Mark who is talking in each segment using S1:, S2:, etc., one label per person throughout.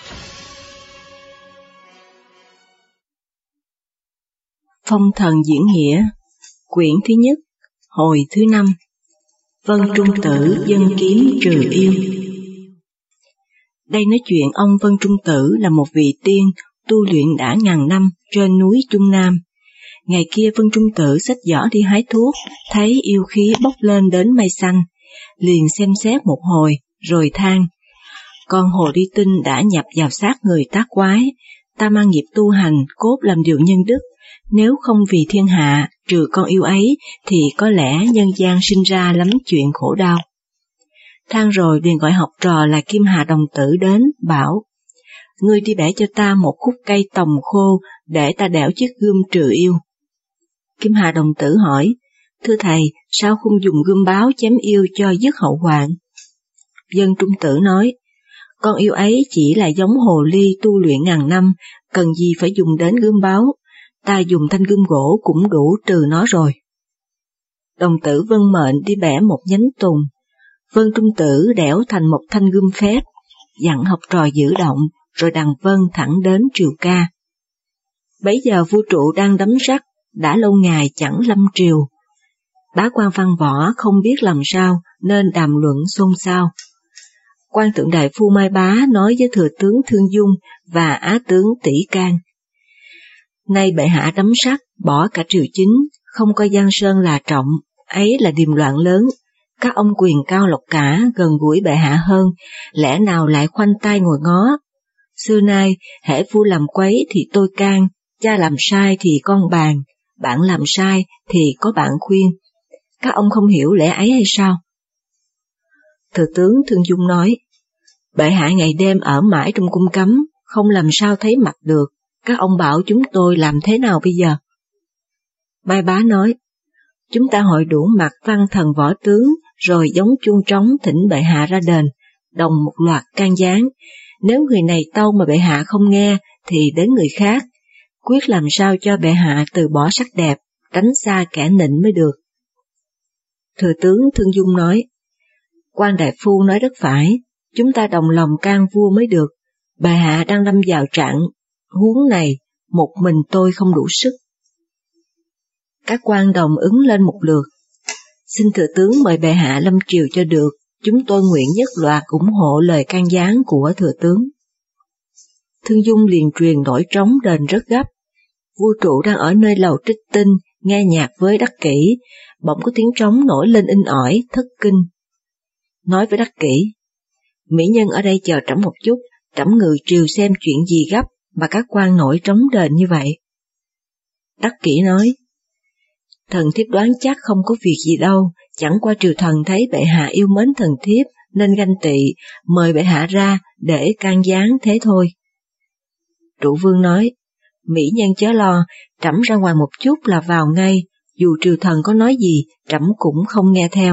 S1: Phong thần diễn nghĩa, quyển thứ nhất, hồi thứ 5. Vân Trung Tử dâng kiếm trừ yêu. Đây nói chuyện ông Vân Trung Tử là một vị tiên tu luyện đã ngàn năm trên núi Trung Nam. Ngày kia Vân Trung Tử xách giỏ đi hái thuốc, thấy yêu khí bốc lên đến mây xanh, liền xem xét một hồi, rồi than: con hồ ly tinh đã nhập vào xác người tác quái, ta mang nghiệp tu hành cốt làm điều nhân đức, nếu không vì thiên hạ trừ con yêu ấy thì có lẽ nhân gian sinh ra lắm chuyện khổ đau. Than rồi liền gọi học trò là Kim Hà Đồng Tử đến, bảo: ngươi đi bẻ cho ta một khúc cây tòng khô để ta đẽo chiếc gươm trừ yêu. Kim Hà Đồng Tử hỏi: thưa thầy, sao không dùng gươm báo chém yêu cho dứt hậu hoạn? Vân Trung Tử nói: con yêu ấy chỉ là giống hồ ly tu luyện ngàn năm, cần gì phải dùng đến gươm báo, ta dùng thanh gươm gỗ cũng đủ trừ nó rồi. Đồng Tử vâng mệnh đi bẻ một nhánh tùng. Vân Trung Tử đẽo thành một thanh gươm phép, dặn học trò giữ động, rồi đằng vân thẳng đến triều ca. Bấy giờ vua Trụ đang đấm rắc, đã lâu ngày chẳng lâm triều. Bá quan văn võ không biết làm sao nên đàm luận xôn xao. Quan tượng đại phu Mai Bá nói với thừa tướng Thương Dung và á tướng Tỷ Can: nay bệ hạ đấm sắt, bỏ cả triều chính, không coi Giang Sơn là trọng, ấy là điềm loạn lớn. Các ông quyền cao lộc cả gần gũi bệ hạ hơn, lẽ nào lại khoanh tay ngồi ngó? Xưa nay, hễ vua làm quấy thì tôi can, cha làm sai thì con bàn, bạn làm sai thì có bạn khuyên. Các ông không hiểu lẽ ấy hay sao? Thừa tướng Thương Dung nói: bệ hạ ngày đêm ở mãi trong cung cấm, không làm sao thấy mặt được, các ông bảo chúng tôi làm thế nào bây giờ? Mai Bá nói: chúng ta hội đủ mặt văn thần võ tướng, rồi giống chuông trống thỉnh bệ hạ ra đền, đồng một loạt can gián. Nếu người này tâu mà bệ hạ không nghe, thì đến người khác, quyết làm sao cho bệ hạ từ bỏ sắc đẹp, tránh xa kẻ nịnh mới được. Thừa tướng Thương Dung nói: quan đại phu nói rất phải, chúng ta đồng lòng can vua mới được, bệ hạ đang lâm vào trạng huống này, một mình tôi không đủ sức. Các quan đồng ứng lên một lượt: xin thừa tướng mời bệ hạ lâm triều cho được, chúng tôi nguyện nhất loạt ủng hộ lời can gián của thừa tướng. Thương Dung liền truyền đổi trống đền rất gấp. Vua Trụ đang ở nơi lầu trích tinh, nghe nhạc với Đắc Kỷ, bỗng có tiếng trống nổi lên inh ỏi, thất kinh. Nói với Đắc Kỷ: mỹ nhân ở đây chờ trẫm một chút, trẫm ngự triều xem chuyện gì gấp mà các quan nổi trống đền như vậy. Đắc Kỷ nói: thần thiếp đoán chắc không có việc gì đâu, chẳng qua triều thần thấy bệ hạ yêu mến thần thiếp nên ganh tị, mời bệ hạ ra để can gián thế thôi. Trụ Vương nói: mỹ nhân chớ lo, trẫm ra ngoài một chút là vào ngay, dù triều thần có nói gì, trẫm cũng không nghe theo.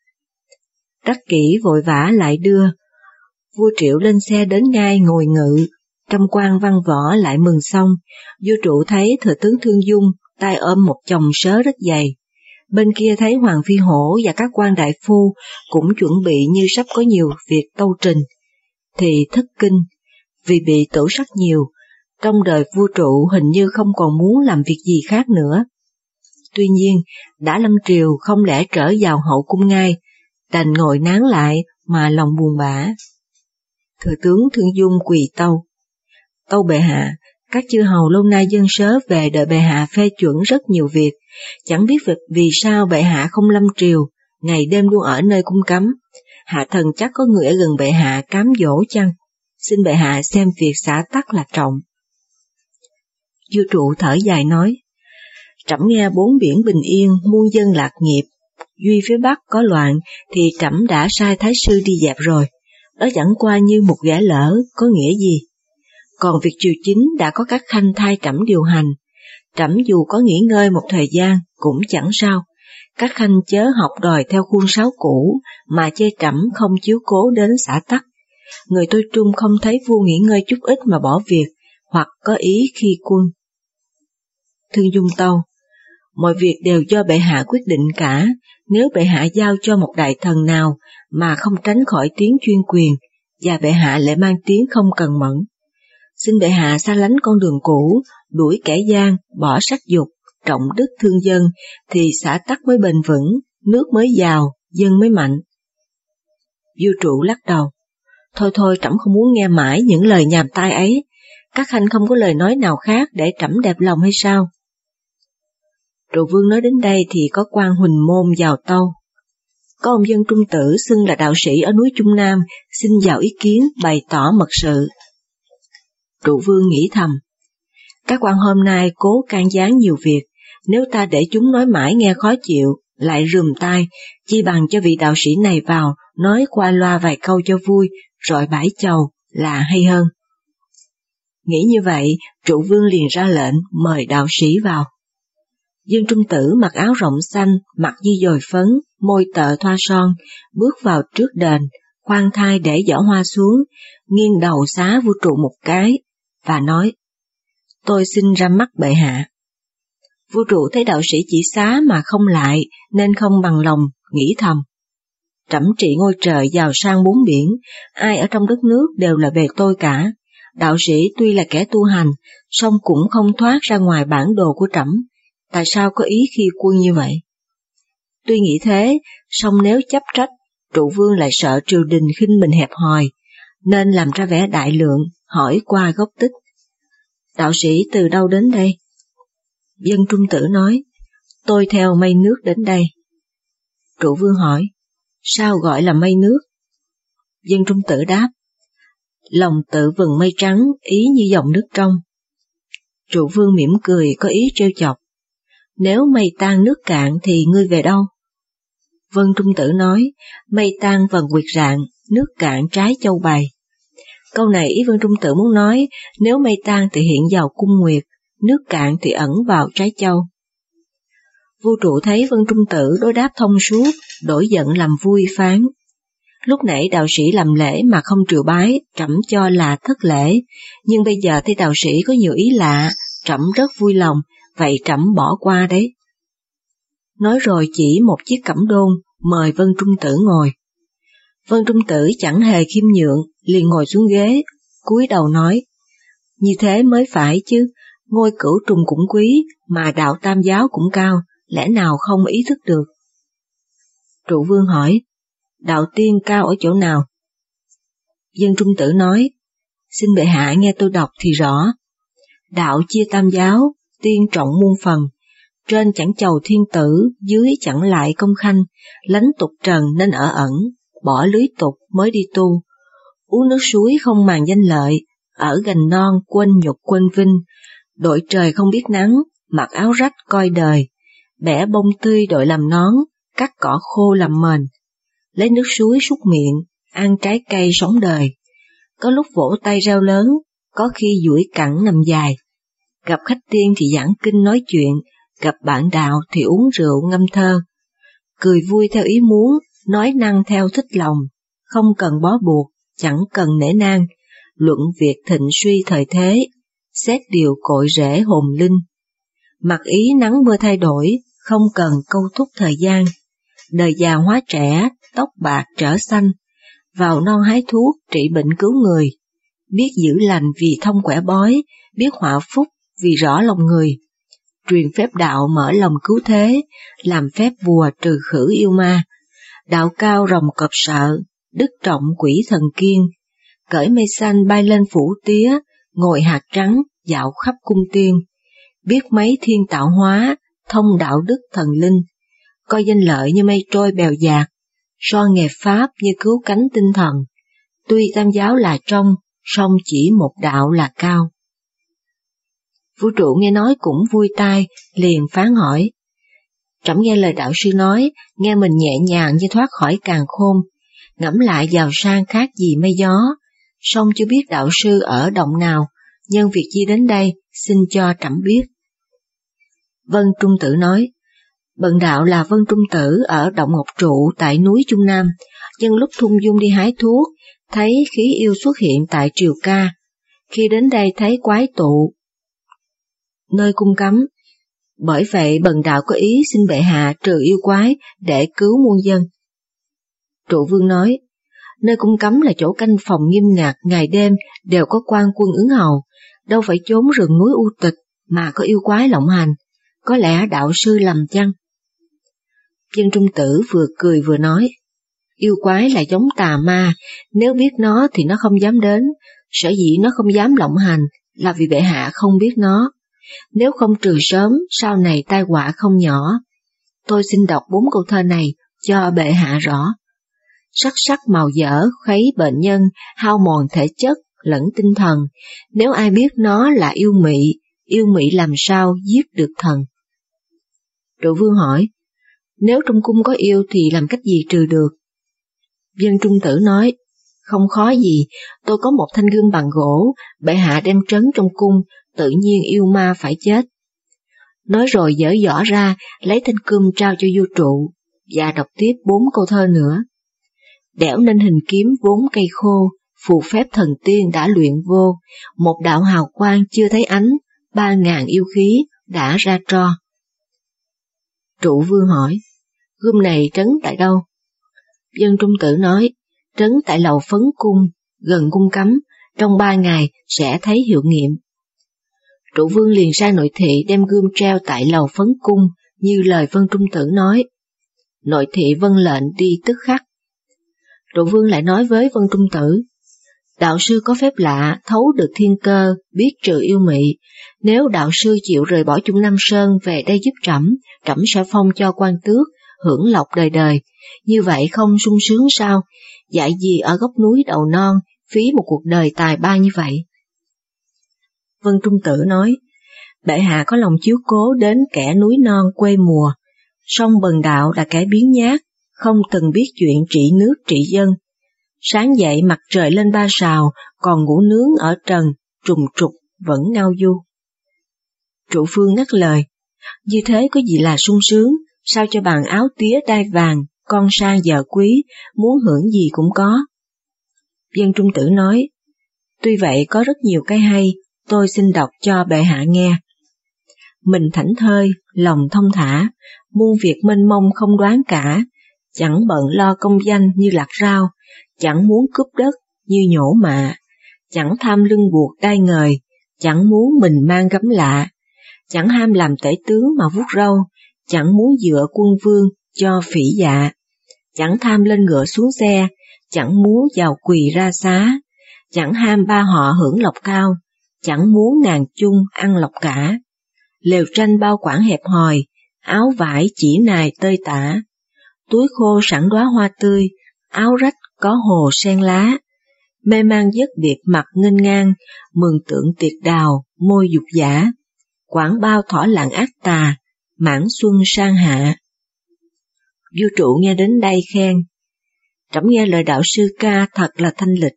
S1: Đắc Kỷ vội vã lại đưa. Vua Triệu lên xe đến ngay ngồi ngự, trăm quan văn võ lại mừng xong. Vua Trụ thấy thừa tướng Thương Dung tay ôm một chồng sớ rất dày, bên kia thấy Hoàng Phi Hổ và các quan đại phu cũng chuẩn bị như sắp có nhiều việc tâu trình, thì thất kinh, vì bị tửu sắc nhiều, trong đời vua Trụ hình như không còn muốn làm việc gì khác nữa. Tuy nhiên, đã lâm triều không lẽ trở vào hậu cung ngay, đành ngồi nán lại mà lòng buồn bã. Thừa tướng Thương Dung quỳ tâu: tâu bệ hạ, các chư hầu lâu nay dâng sớ về đợi bệ hạ phê chuẩn rất nhiều việc, chẳng biết vì sao bệ hạ không lâm triều, ngày đêm luôn ở nơi cung cấm. Hạ thần chắc có người ở gần bệ hạ cám dỗ chăng? Xin bệ hạ xem việc xả tắc là trọng. Vua Trụ thở dài nói: trẫm nghe bốn biển bình yên, muôn dân lạc nghiệp, duy phía Bắc có loạn thì trẫm đã sai thái sư đi dẹp rồi, đó chẳng qua như một ghẻ lỡ, có nghĩa gì. Còn việc triều chính đã có các khanh thay trẫm điều hành, trẫm dù có nghỉ ngơi một thời gian cũng chẳng sao, các khanh chớ học đòi theo khuôn sáo cũ mà chê trẫm không chiếu cố đến xả tắc. Người tôi trung không thấy vua nghỉ ngơi chút ít mà bỏ việc, hoặc có ý khi quân. Thương Dung tâu: mọi việc đều do bệ hạ quyết định cả, nếu bệ hạ giao cho một đại thần nào mà không tránh khỏi tiếng chuyên quyền, và bệ hạ lại mang tiếng không cần mẫn, xin bệ hạ xa lánh con đường cũ, đuổi kẻ gian, bỏ sắc dục, trọng đức thương dân, thì xã tắc mới bền vững, nước mới giàu, dân mới mạnh. Vua Trụ lắc đầu. Thôi thôi, trẫm không muốn nghe mãi những lời nhàm tai ấy. Các khanh không có lời nói nào khác để trẫm đẹp lòng hay sao? Trụ Vương nói đến đây thì có quan Huỳnh Môn vào tâu. Có ông dân Trung Tử xưng là đạo sĩ ở núi Trung Nam, xin vào ý kiến bày tỏ mật sự. Trụ Vương nghĩ thầm, các quan hôm nay cố can gián nhiều việc, nếu ta để chúng nói mãi nghe khó chịu, lại rườm tai, chi bằng cho vị đạo sĩ này vào, nói qua loa vài câu cho vui, rồi bãi chầu là hay hơn. Nghĩ như vậy, Trụ Vương liền ra lệnh mời đạo sĩ vào. Dương Trung Tử mặc áo rộng xanh, mặt như dồi phấn, môi tợ thoa son, bước vào trước đền, khoan thai để giỏ hoa xuống, nghiêng đầu xá vua Trụ một cái, và nói, tôi xin ra mắt bệ hạ. Vua Trụ thấy đạo sĩ chỉ xá mà không lại, nên không bằng lòng, nghĩ thầm. Trẫm trị ngôi trời giàu sang bốn biển, ai ở trong đất nước đều là về tôi cả. Đạo sĩ tuy là kẻ tu hành, song cũng không thoát ra ngoài bản đồ của trẫm. Tại sao có ý khi quân như vậy? Tuy nghĩ thế, song nếu chấp trách, Trụ Vương lại sợ triều đình khinh mình hẹp hòi, nên làm ra vẻ đại lượng, hỏi qua gốc tích. Đạo sĩ từ đâu đến đây? Dân Trung Tử nói, tôi theo mây nước đến đây. Trụ Vương hỏi, sao gọi là mây nước? Dân Trung Tử đáp, lòng tự vừng mây trắng, ý như dòng nước trong. Trụ Vương mỉm cười có ý trêu chọc, nếu mây tan nước cạn thì ngươi về đâu? Vân Trung Tử nói, mây tan vần nguyệt rạng, nước cạn trái châu bày. Câu này ý Vân Trung Tử muốn nói, nếu mây tan thì hiện vào cung nguyệt, nước cạn thì ẩn vào trái châu. Vua Trụ thấy Vân Trung Tử đối đáp thông suốt, đổi giận làm vui phán. Lúc nãy đạo sĩ làm lễ mà không triều bái, trẫm cho là thất lễ, nhưng bây giờ thấy đạo sĩ có nhiều ý lạ, trẫm rất vui lòng, vậy trẫm bỏ qua đấy. Nói rồi chỉ một chiếc cẩm đôn, mời Vân Trung Tử ngồi. Vân Trung Tử chẳng hề khiêm nhượng, liền ngồi xuống ghế, cúi đầu nói, như thế mới phải chứ, ngôi Cửu Trùng cũng quý, mà đạo Tam giáo cũng cao, lẽ nào không ý thức được? Trụ Vương hỏi, đạo tiên cao ở chỗ nào? Dân Trung Tử nói, xin bệ hạ nghe tôi đọc thì rõ. Đạo chia tam giáo, tiên trọng muôn phần, trên chẳng chầu thiên tử, dưới chẳng lại công khanh, lánh tục trần nên ở ẩn, bỏ lưới tục mới đi tu. Uống nước suối không màng danh lợi, ở gành non quên nhục quên vinh, đội trời không biết nắng, mặc áo rách coi đời, bẻ bông tươi đội làm nón, cắt cỏ khô làm mền, lấy nước suối súc miệng, ăn trái cây sống đời. Có lúc vỗ tay reo lớn, có khi duỗi cẳng nằm dài. Gặp khách tiên thì giảng kinh nói chuyện, gặp bạn đạo thì uống rượu ngâm thơ. Cười vui theo ý muốn, nói năng theo thích lòng, không cần bó buộc, chẳng cần nể nang, luận việc thịnh suy thời thế, xét điều cội rễ hồn linh. Mặc ý nắng mưa thay đổi, không cần câu thúc thời gian. Đời già hóa trẻ, tóc bạc trở xanh, vào non hái thuốc trị bệnh cứu người, biết giữ lành vì thông quẻ bói, biết họa phúc vì rõ lòng người. Truyền phép đạo mở lòng cứu thế, làm phép bùa trừ khử yêu ma. Đạo cao rồng cọp sợ, đức trọng quỷ thần kiên. Cởi mây xanh bay lên phủ tía, ngồi hạt trắng dạo khắp cung tiên. Biết mấy thiên tạo hóa, thông đạo đức thần linh. Coi danh lợi như mây trôi bèo dạt, so nghề pháp như cứu cánh tinh thần. Tuy tam giáo là trong, song chỉ một đạo là cao. Vua Trụ nghe nói cũng vui tai, liền phán hỏi. Trẫm nghe lời đạo sư nói, nghe mình nhẹ nhàng như thoát khỏi càn khôn, ngẫm lại giàu sang khác gì mây gió, song chưa biết đạo sư ở động nào, nhân việc chi đến đây, xin cho trẫm biết. Vân Trung Tử nói, bần đạo là Vân Trung Tử ở động Ngọc Trụ tại núi Trung Nam, nhân lúc thung dung đi hái thuốc, thấy khí yêu xuất hiện tại Triều Ca, khi đến đây thấy quái tụ nơi cung cấm, bởi vậy bần đạo có ý xin bệ hạ trừ yêu quái để cứu muôn dân. Trụ Vương nói, Nơi cung cấm là chỗ canh phòng nghiêm ngặt, ngày đêm đều có quan quân ứng hầu, đâu phải chốn rừng núi u tịch mà có yêu quái lộng hành, có lẽ đạo sư lầm chăng? Dân Trung Tử vừa cười vừa nói, yêu quái là giống tà ma, nếu biết nó thì nó không dám đến, sở dĩ nó không dám lộng hành là vì bệ hạ không biết nó. Nếu không trừ sớm, sau này tai họa không nhỏ. Tôi xin đọc 4 câu thơ này cho bệ hạ rõ. Sắc sắc màu dở, khuấy bệnh nhân, hao mòn thể chất, lẫn tinh thần. Nếu ai biết nó là yêu mị làm sao giết được thần? Trụ Vương hỏi, nếu trong cung có yêu thì làm cách gì trừ được? Dân Trung Tử nói, không khó gì, tôi có một thanh gươm bằng gỗ, bệ hạ đem trấn trong cung, tự nhiên yêu ma phải chết. Nói rồi dở giỏ ra, lấy thanh gươm trao cho vua Trụ, và đọc tiếp 4 câu thơ nữa. Đẽo nên hình kiếm vốn cây khô, phù phép thần tiên đã luyện vô, một đạo hào quang chưa thấy ánh, 3.000 yêu khí đã ra tro. Trụ Vương hỏi, gươm này trấn tại đâu? Dân Trung Tử nói, trấn tại lầu Phấn Cung, gần cung cấm, trong 3 ngày sẽ thấy hiệu nghiệm. Trụ Vương liền sai nội thị đem gươm treo tại lầu Phấn Cung, như lời Vân Trung Tử nói. Nội thị vâng lệnh đi tức khắc. Trụ Vương lại nói với Vân Trung Tử, đạo sư có phép lạ, thấu được thiên cơ, biết trừ yêu mị. Nếu đạo sư chịu rời bỏ Trung Nam Sơn về đây giúp trẫm, trẫm sẽ phong cho quan tước, hưởng lộc đời đời. Như vậy không sung sướng sao? Dạy gì ở góc núi đầu non, phí một cuộc đời tài ba như vậy? Vân Trung Tử nói, bệ hạ có lòng chiếu cố đến kẻ núi non quê mùa, song Bần Đạo là kẻ biếng nhác, không từng biết chuyện trị nước trị dân. Sáng dậy mặt trời lên 3 sào, còn ngủ nướng ở trần, trùng trục vẫn ngao du. Trụ Vương ngắt lời, như thế có gì là sung sướng, sao cho bằng áo tía đai vàng, con sang vợ quý, muốn hưởng gì cũng có. Dân Trung Tử nói, tuy vậy có rất nhiều cái hay, tôi xin đọc cho bệ hạ nghe. Mình thảnh thơi, lòng thông thả, muôn việc mênh mông không đoán cả, chẳng bận lo công danh như lạc rau, chẳng muốn cướp đất như nhổ mạ, chẳng tham lưng buộc đai ngời, chẳng muốn mình mang gấm lạ, chẳng ham làm tể tướng mà vuốt râu, chẳng muốn dựa quân vương cho phỉ dạ, chẳng tham lên ngựa xuống xe, chẳng muốn vào quỳ ra xá, chẳng ham 3 họ hưởng lộc cao, chẳng muốn ngàn chung ăn lộc cả. Lều tranh bao quảng hẹp hòi, áo vải chỉ nài tơi tả, túi khô sẵn đóa hoa tươi, áo rách có hồ sen lá, mê man giấc biệt mặt nghênh ngang, mường tượng tiệc đào, môi dục giả, quảng bao thỏ lặng ác tà, mãn xuân sang hạ. Vua Trụ nghe đến đây khen, trẫm nghe lời đạo sư ca thật là thanh lịch.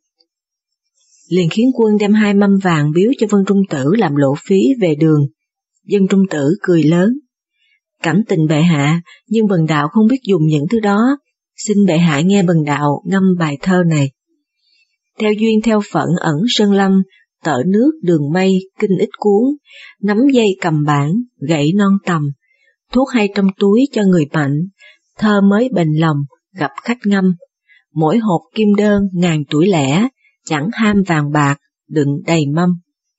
S1: Liền khiến quân đem 2 mâm vàng biếu cho Vân Trung Tử làm lộ phí về đường. Dân Trung Tử cười lớn, cảm tình bệ hạ, nhưng Bần Đạo không biết dùng những thứ đó, xin bệ hạ nghe Bần Đạo ngâm bài thơ này. Theo duyên theo phận ẩn sơn lâm, tợ nước đường mây kinh ít cuốn, nắm dây cầm bản, gậy non tầm, thuốc hay trong túi cho người mạnh, thơ mới bền lòng, gặp khách ngâm, mỗi hộp kim đơn ngàn tuổi lẻ, chẳng ham vàng bạc, đựng đầy mâm.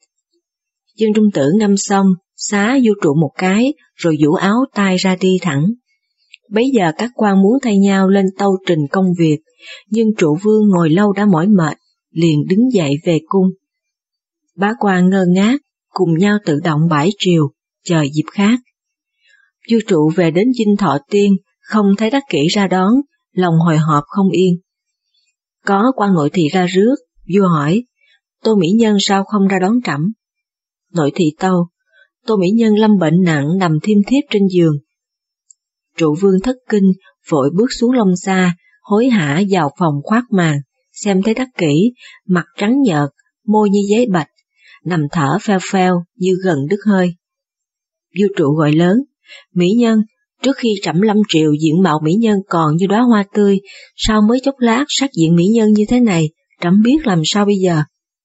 S1: Dân Trung Tử ngâm xong, xá vua Trụ một cái, rồi vũ áo tay ra đi thẳng. Bấy giờ các quan muốn thay nhau lên tâu trình công việc, nhưng Trụ Vương ngồi lâu đã mỏi mệt, liền đứng dậy về cung. Bá quan ngơ ngác, cùng nhau tự động bãi triều, chờ dịp khác. Vua Trụ về đến Dinh Thọ Tiên, không thấy Đắc Kỷ ra đón, lòng hồi hộp không yên. Có quan nội thị ra rước, vua hỏi, Tô Mỹ Nhân sao không ra đón trẫm? Nội thị tâu, Tô Mỹ Nhân lâm bệnh nặng nằm thiêm thiếp trên giường. Trụ Vương thất kinh, vội bước xuống lông xa, hối hả vào phòng khoác màn, xem thấy Đắc Kỷ, mặt trắng nhợt, môi như giấy bạch, nằm thở pheo pheo như gần đứt hơi. Vua Trụ gọi lớn, Mỹ Nhân, trước khi trẫm lâm triều diện mạo Mỹ Nhân còn như đóa hoa tươi, sao mới chốc lát sắc diện Mỹ Nhân như thế này, trẫm biết làm sao bây giờ?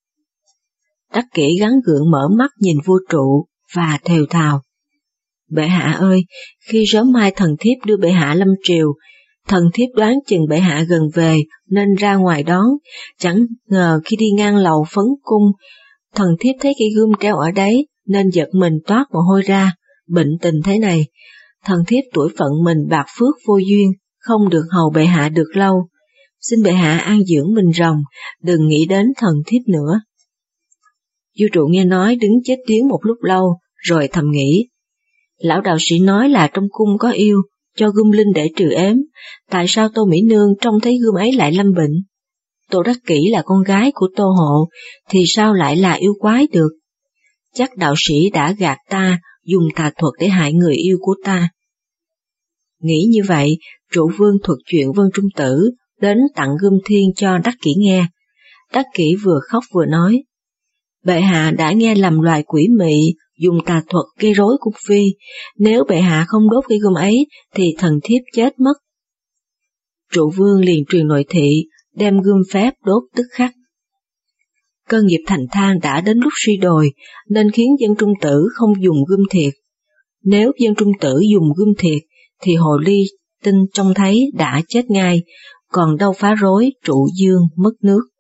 S1: Đắc Kỷ gắng gượng mở mắt nhìn vua Trụ và thều thào. Bệ hạ ơi, khi sớm mai thần thiếp đưa bệ hạ lâm triều, Thần thiếp đoán chừng bệ hạ gần về nên ra ngoài đón, chẳng ngờ khi đi ngang lầu Phấn Cung, thần thiếp thấy cây gươm treo ở đấy nên giật mình toát mồ hôi ra. Bệnh tình thế này, thần thiếp tuổi phận mình bạc phước vô duyên, không được hầu bệ hạ được lâu. Xin bệ hạ an dưỡng mình ròng, đừng nghĩ đến thần thiếp nữa. Vua Trụ nghe nói đứng chết điếng một lúc lâu, rồi thầm nghĩ. Lão đạo sĩ nói là trong cung có yêu, cho gươm linh để trừ ếm, tại sao Tô Mỹ Nương trông thấy gươm ấy lại lâm bệnh? Tô Đắc Kỷ là con gái của Tô Hộ, thì sao lại là yêu quái được? Chắc đạo sĩ đã gạt ta, dùng tà thuật để hại người yêu của ta. Nghĩ như vậy, Trụ Vương thuật chuyện Vân Trung Tử, đến tặng gươm thiên cho Đắc Kỷ nghe. Đắc Kỷ vừa khóc vừa nói, bệ hạ đã nghe lầm loài quỷ mị, dùng tà thuật gây rối cung phi, nếu bệ hạ không đốt cây gươm ấy thì thần thiếp chết mất. Trụ Vương liền truyền nội thị, đem gươm phép đốt tức khắc. Cơ nghiệp thành thang đã đến lúc suy đồi, nên khiến Vân Trung Tử không dùng gươm thiệt. Nếu Vân Trung Tử dùng gươm thiệt, thì hồ ly tinh trông thấy đã chết ngay, còn đâu phá rối Trụ Dương mất nước.